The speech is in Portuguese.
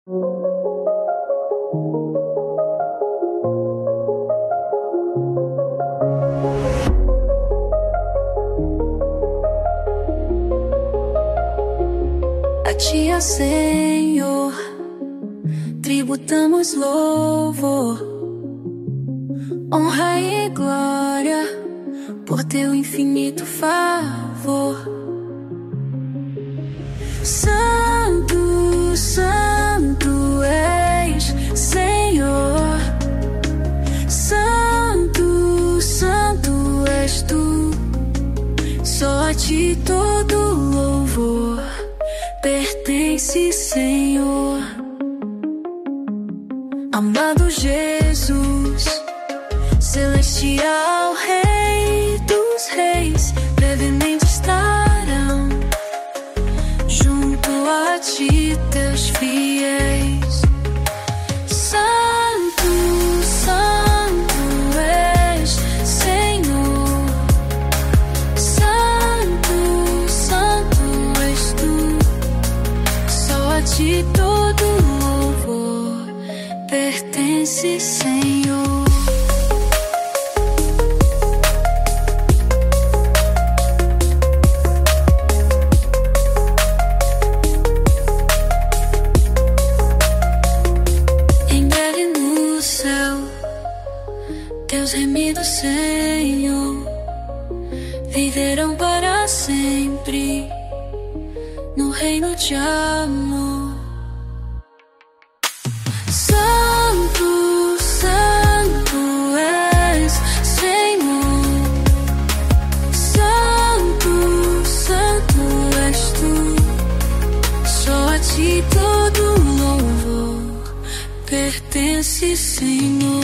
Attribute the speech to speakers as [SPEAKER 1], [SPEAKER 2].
[SPEAKER 1] A Ti, ó Senhor, tributamos louvor, honra e glória por Teu infinito favor. Santo, Santo és, Senhor. Santo, Santo és Tu. Só a Ti todo louvor pertence, Senhor. Amado Jesus, celestial Rei dos Reis, brevemente estarão junto a Ti Teus fiéis. Santo, Santo és, Senhor. Santo, Santo és Tu. Só a Ti todo louvor pertence, Senhor. Em breve no céu, Teus remidos, Senhor, viverão para sempre no reino de amor. Santo, Santo és, Senhor. Santo, Santo és Tu. Só a Ti todo louvor pertence, Senhor.